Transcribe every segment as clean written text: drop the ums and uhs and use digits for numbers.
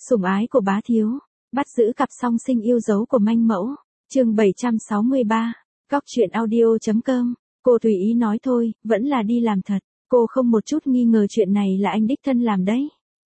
Sủng ái của bá thiếu, bắt giữ cặp song sinh yêu dấu của manh mẫu, chương 763, Góc truyện audio.com, cô tùy ý nói thôi, vẫn là đi làm thật, cô không một chút nghi ngờ chuyện này là anh đích thân làm đấy.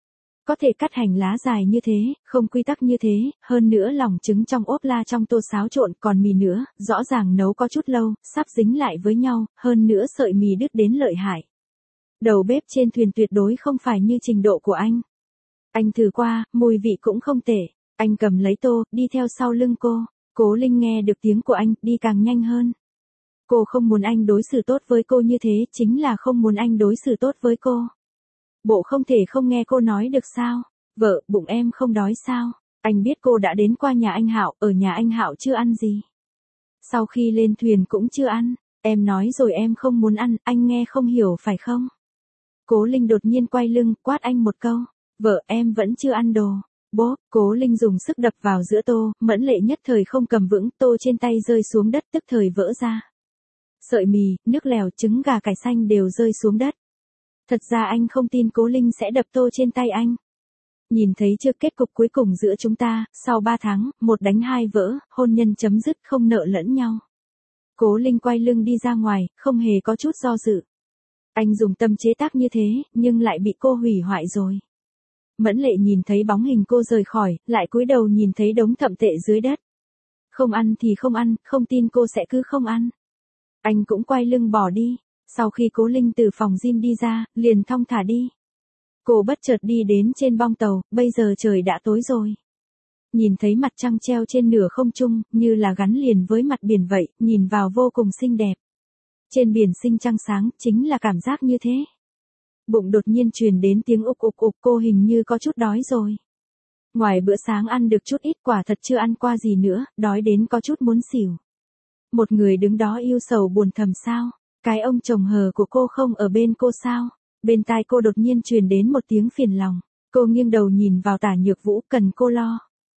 Có thể cắt hành lá dài như thế, không quy tắc như thế, hơn nữa lòng trứng trong ốp la trong tô xáo trộn còn mì nữa, rõ ràng nấu có chút lâu, sắp dính lại với nhau, hơn nữa sợi mì đứt đến lợi hại. Đầu bếp trên thuyền tuyệt đối không phải như trình độ của anh. Anh thử qua, mùi vị cũng không tệ. Anh cầm lấy tô, đi theo sau lưng cô. Cố Linh nghe được tiếng của anh, đi càng nhanh hơn. Cô không muốn anh đối xử tốt với cô như thế, chính là không muốn anh đối xử tốt với cô. Bộ không thể không nghe cô nói được sao? Vợ, bụng em không đói sao? Anh biết cô đã đến qua nhà anh Hạo, ở nhà anh Hạo chưa ăn gì. Sau khi lên thuyền cũng chưa ăn. Em nói rồi em không muốn ăn, anh nghe không hiểu phải không? Cố Linh đột nhiên quay lưng, quát anh một câu. Vợ, em vẫn chưa ăn đồ. Bốp, Cố Linh dùng sức đập vào giữa tô, Mẫn Lệ nhất thời không cầm vững, tô trên tay rơi xuống đất tức thời vỡ ra. Sợi mì, nước lèo, trứng gà cải xanh đều rơi xuống đất. Thật ra anh không tin Cố Linh sẽ đập tô trên tay anh. Nhìn thấy chưa, kết cục cuối cùng giữa chúng ta, sau 3 tháng, 1 đánh 2 vỡ, hôn nhân chấm dứt không nợ lẫn nhau. Cố Linh quay lưng đi ra ngoài, không hề có chút do dự. Anh dùng tâm chế tác như thế, nhưng lại bị cô hủy hoại rồi. Mẫn Lệ nhìn thấy bóng hình cô rời khỏi, lại cúi đầu nhìn thấy đống thậm tệ dưới đất. Không ăn thì không ăn, không tin cô sẽ cứ không ăn. Anh cũng quay lưng bỏ đi. Sau khi Cố Linh từ phòng gym đi ra, liền thong thả đi. Cô bất chợt đi đến trên bong tàu, bây giờ trời đã tối rồi. Nhìn thấy mặt trăng treo trên nửa không trung, như là gắn liền với mặt biển vậy, nhìn vào vô cùng xinh đẹp. Trên biển xinh trăng sáng, chính là cảm giác như thế. Bụng đột nhiên truyền đến tiếng ục ục ục, cô hình như có chút đói rồi. Ngoài bữa sáng ăn được chút ít, quả thật chưa ăn qua gì nữa, đói đến có chút muốn xỉu. Một người đứng đó yêu sầu buồn thầm sao? Cái ông chồng hờ của cô không ở bên cô sao? Bên tai cô đột nhiên truyền đến một tiếng phiền lòng. Cô nghiêng đầu nhìn vào Tả Nhược Vũ, cần cô lo.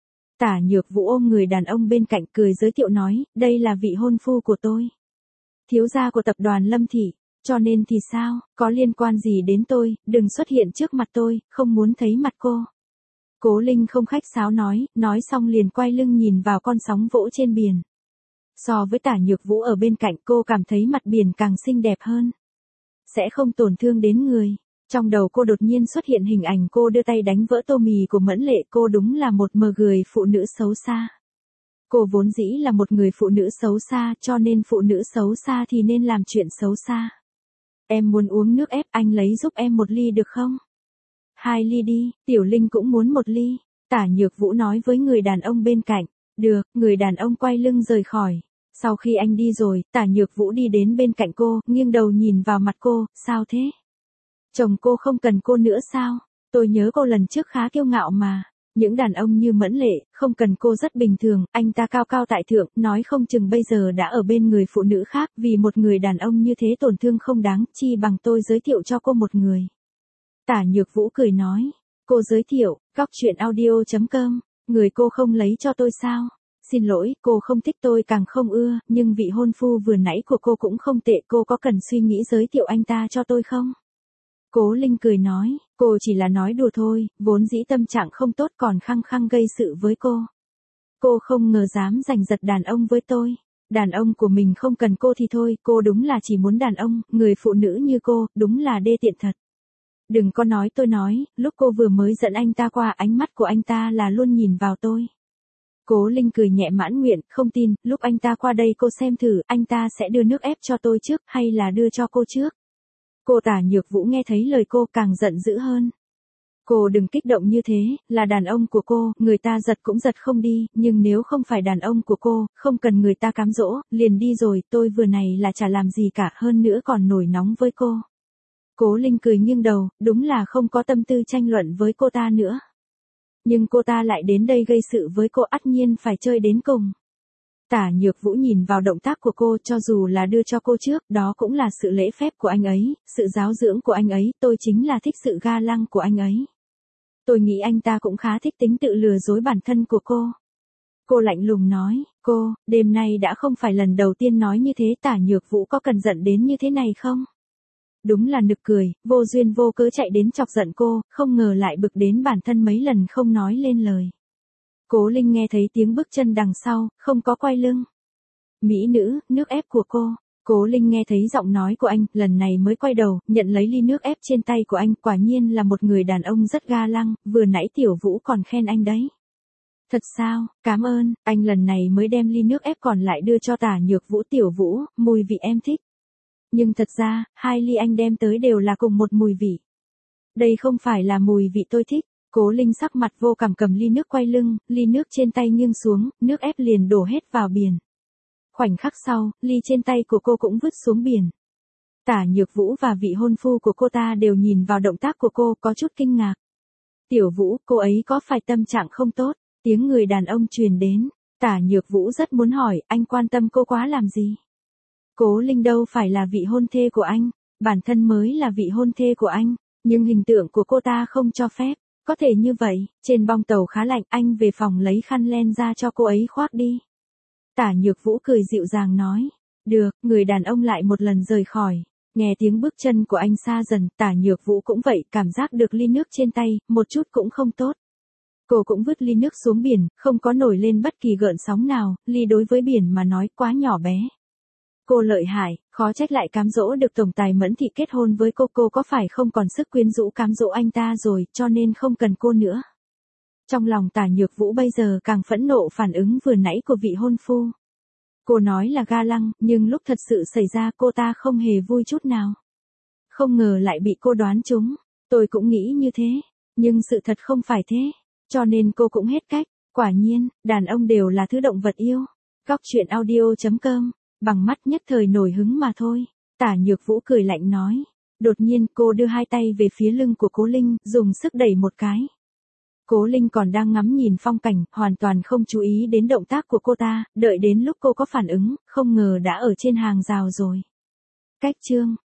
Tả Nhược Vũ ôm người đàn ông bên cạnh cười giới thiệu nói, đây là vị hôn phu của tôi. Thiếu gia của tập đoàn Lâm Thị. Cho nên thì sao, có liên quan gì đến tôi, đừng xuất hiện trước mặt tôi, không muốn thấy mặt cô. Cố Linh không khách sáo nói xong liền quay lưng nhìn vào con sóng vỗ trên biển. So với Tả Nhược Vũ ở bên cạnh, cô cảm thấy mặt biển càng xinh đẹp hơn. Sẽ không tổn thương đến người. Trong đầu cô đột nhiên xuất hiện hình ảnh cô đưa tay đánh vỡ tô mì của Mẫn Lệ, cô đúng là một người phụ nữ xấu xa. Cô vốn dĩ là một người phụ nữ xấu xa, cho nên phụ nữ xấu xa thì nên làm chuyện xấu xa. Em muốn uống nước ép, anh lấy giúp em 1 ly được không? 2 ly đi, Tiểu Linh cũng muốn 1 ly. Tả Nhược Vũ nói với người đàn ông bên cạnh. Được, người đàn ông quay lưng rời khỏi. Sau khi anh đi rồi, Tả Nhược Vũ đi đến bên cạnh cô, nghiêng đầu nhìn vào mặt cô, sao thế? Chồng cô không cần cô nữa sao? Tôi nhớ cô lần trước khá kiêu ngạo mà. Những đàn ông như Mẫn Lệ, không cần cô rất bình thường, anh ta cao cao tại thượng, nói không chừng bây giờ đã ở bên người phụ nữ khác, vì một người đàn ông như thế tổn thương không đáng, chi bằng tôi giới thiệu cho cô một người. Tả Nhược Vũ cười nói, cô giới thiệu, Góc truyện audio.com, người cô không lấy cho tôi sao? Xin lỗi, cô không thích tôi càng không ưa, nhưng vị hôn phu vừa nãy của cô cũng không tệ, cô có cần suy nghĩ giới thiệu anh ta cho tôi không? Cố Linh cười nói, cô chỉ là nói đùa thôi, vốn dĩ tâm trạng không tốt còn khăng khăng gây sự với cô. Cô không ngờ dám giành giật đàn ông với tôi. Đàn ông của mình không cần cô thì thôi, cô đúng là chỉ muốn đàn ông, người phụ nữ như cô, đúng là đê tiện thật. Đừng có nói tôi nói, lúc cô vừa mới dẫn anh ta qua, ánh mắt của anh ta là luôn nhìn vào tôi. Cố Linh cười nhẹ mãn nguyện, không tin, lúc anh ta qua đây cô xem thử, anh ta sẽ đưa nước ép cho tôi trước, hay là đưa cho cô trước. Cô Tả Nhược Vũ nghe thấy lời cô càng giận dữ hơn. Cô đừng kích động như thế, là đàn ông của cô, người ta giật cũng giật không đi, nhưng nếu không phải đàn ông của cô, không cần người ta cám dỗ, liền đi rồi, tôi vừa này là chả làm gì cả, hơn nữa còn nổi nóng với cô. Cố Linh cười nghiêng đầu, đúng là không có tâm tư tranh luận với cô ta nữa. Nhưng cô ta lại đến đây gây sự với cô, ắt nhiên phải chơi đến cùng. Tả Nhược Vũ nhìn vào động tác của cô, cho dù là đưa cho cô trước, đó cũng là sự lễ phép của anh ấy, sự giáo dưỡng của anh ấy, tôi chính là thích sự ga lăng của anh ấy. Tôi nghĩ anh ta cũng khá thích tính tự lừa dối bản thân của cô. Cô lạnh lùng nói, cô, đêm nay đã không phải lần đầu tiên nói như thế, Tả Nhược Vũ có cần giận đến như thế này không? Đúng là nực cười, vô duyên vô cớ chạy đến chọc giận cô, không ngờ lại bực đến bản thân mấy lần không nói lên lời. Cố Linh nghe thấy tiếng bước chân đằng sau, không có quay lưng. Mỹ nữ, nước ép của cô. Cố Linh nghe thấy giọng nói của anh, lần này mới quay đầu, nhận lấy ly nước ép trên tay của anh, quả nhiên là một người đàn ông rất ga lăng, vừa nãy Tiểu Vũ còn khen anh đấy. Thật sao, cảm ơn, anh lần này mới đem ly nước ép còn lại đưa cho Tả Nhược Vũ. Tiểu Vũ, mùi vị em thích. Nhưng thật ra, hai ly anh đem tới đều là cùng một mùi vị. Đây không phải là mùi vị tôi thích. Cố Linh sắc mặt vô cảm cầm ly nước quay lưng, ly nước trên tay nghiêng xuống, nước ép liền đổ hết vào biển. Khoảnh khắc sau, ly trên tay của cô cũng vứt xuống biển. Tả Nhược Vũ và vị hôn phu của cô ta đều nhìn vào động tác của cô có chút kinh ngạc. Tiểu Vũ, cô ấy có phải tâm trạng không tốt? Tiếng người đàn ông truyền đến. Tả Nhược Vũ rất muốn hỏi, anh quan tâm cô quá làm gì? Cố Linh đâu phải là vị hôn thê của anh, bản thân mới là vị hôn thê của anh, nhưng hình tượng của cô ta không cho phép. Có thể như vậy, trên bong tàu khá lạnh, anh về phòng lấy khăn len ra cho cô ấy khoác đi. Tả Nhược Vũ cười dịu dàng nói. Được, người đàn ông lại một lần rời khỏi. Nghe tiếng bước chân của anh xa dần, Tả Nhược Vũ cũng vậy, cảm giác được ly nước trên tay, một chút cũng không tốt. Cô cũng vứt ly nước xuống biển, không có nổi lên bất kỳ gợn sóng nào, ly đối với biển mà nói quá nhỏ bé. Cô lợi hại, khó trách lại cám dỗ được tổng tài Mẫn Thị kết hôn với cô có phải không còn sức quyến rũ cám dỗ anh ta rồi, cho nên không cần cô nữa. Trong lòng Tả Nhược Vũ bây giờ càng phẫn nộ phản ứng vừa nãy của vị hôn phu. Cô nói là ga lăng, nhưng lúc thật sự xảy ra cô ta không hề vui chút nào. Không ngờ lại bị cô đoán trúng. Tôi cũng nghĩ như thế, nhưng sự thật không phải thế. Cho nên cô cũng hết cách. Quả nhiên, đàn ông đều là thứ động vật yêu. Góc truyện audio.com, bằng mắt nhất thời nổi hứng mà thôi. Tả Nhược Vũ cười lạnh nói. Đột nhiên cô đưa hai tay về phía lưng của Cố Linh, dùng sức đẩy một cái. Cố Linh còn đang ngắm nhìn phong cảnh, hoàn toàn không chú ý đến động tác của cô ta, đợi đến lúc cô có phản ứng, không ngờ đã ở trên hàng rào rồi. Cách chương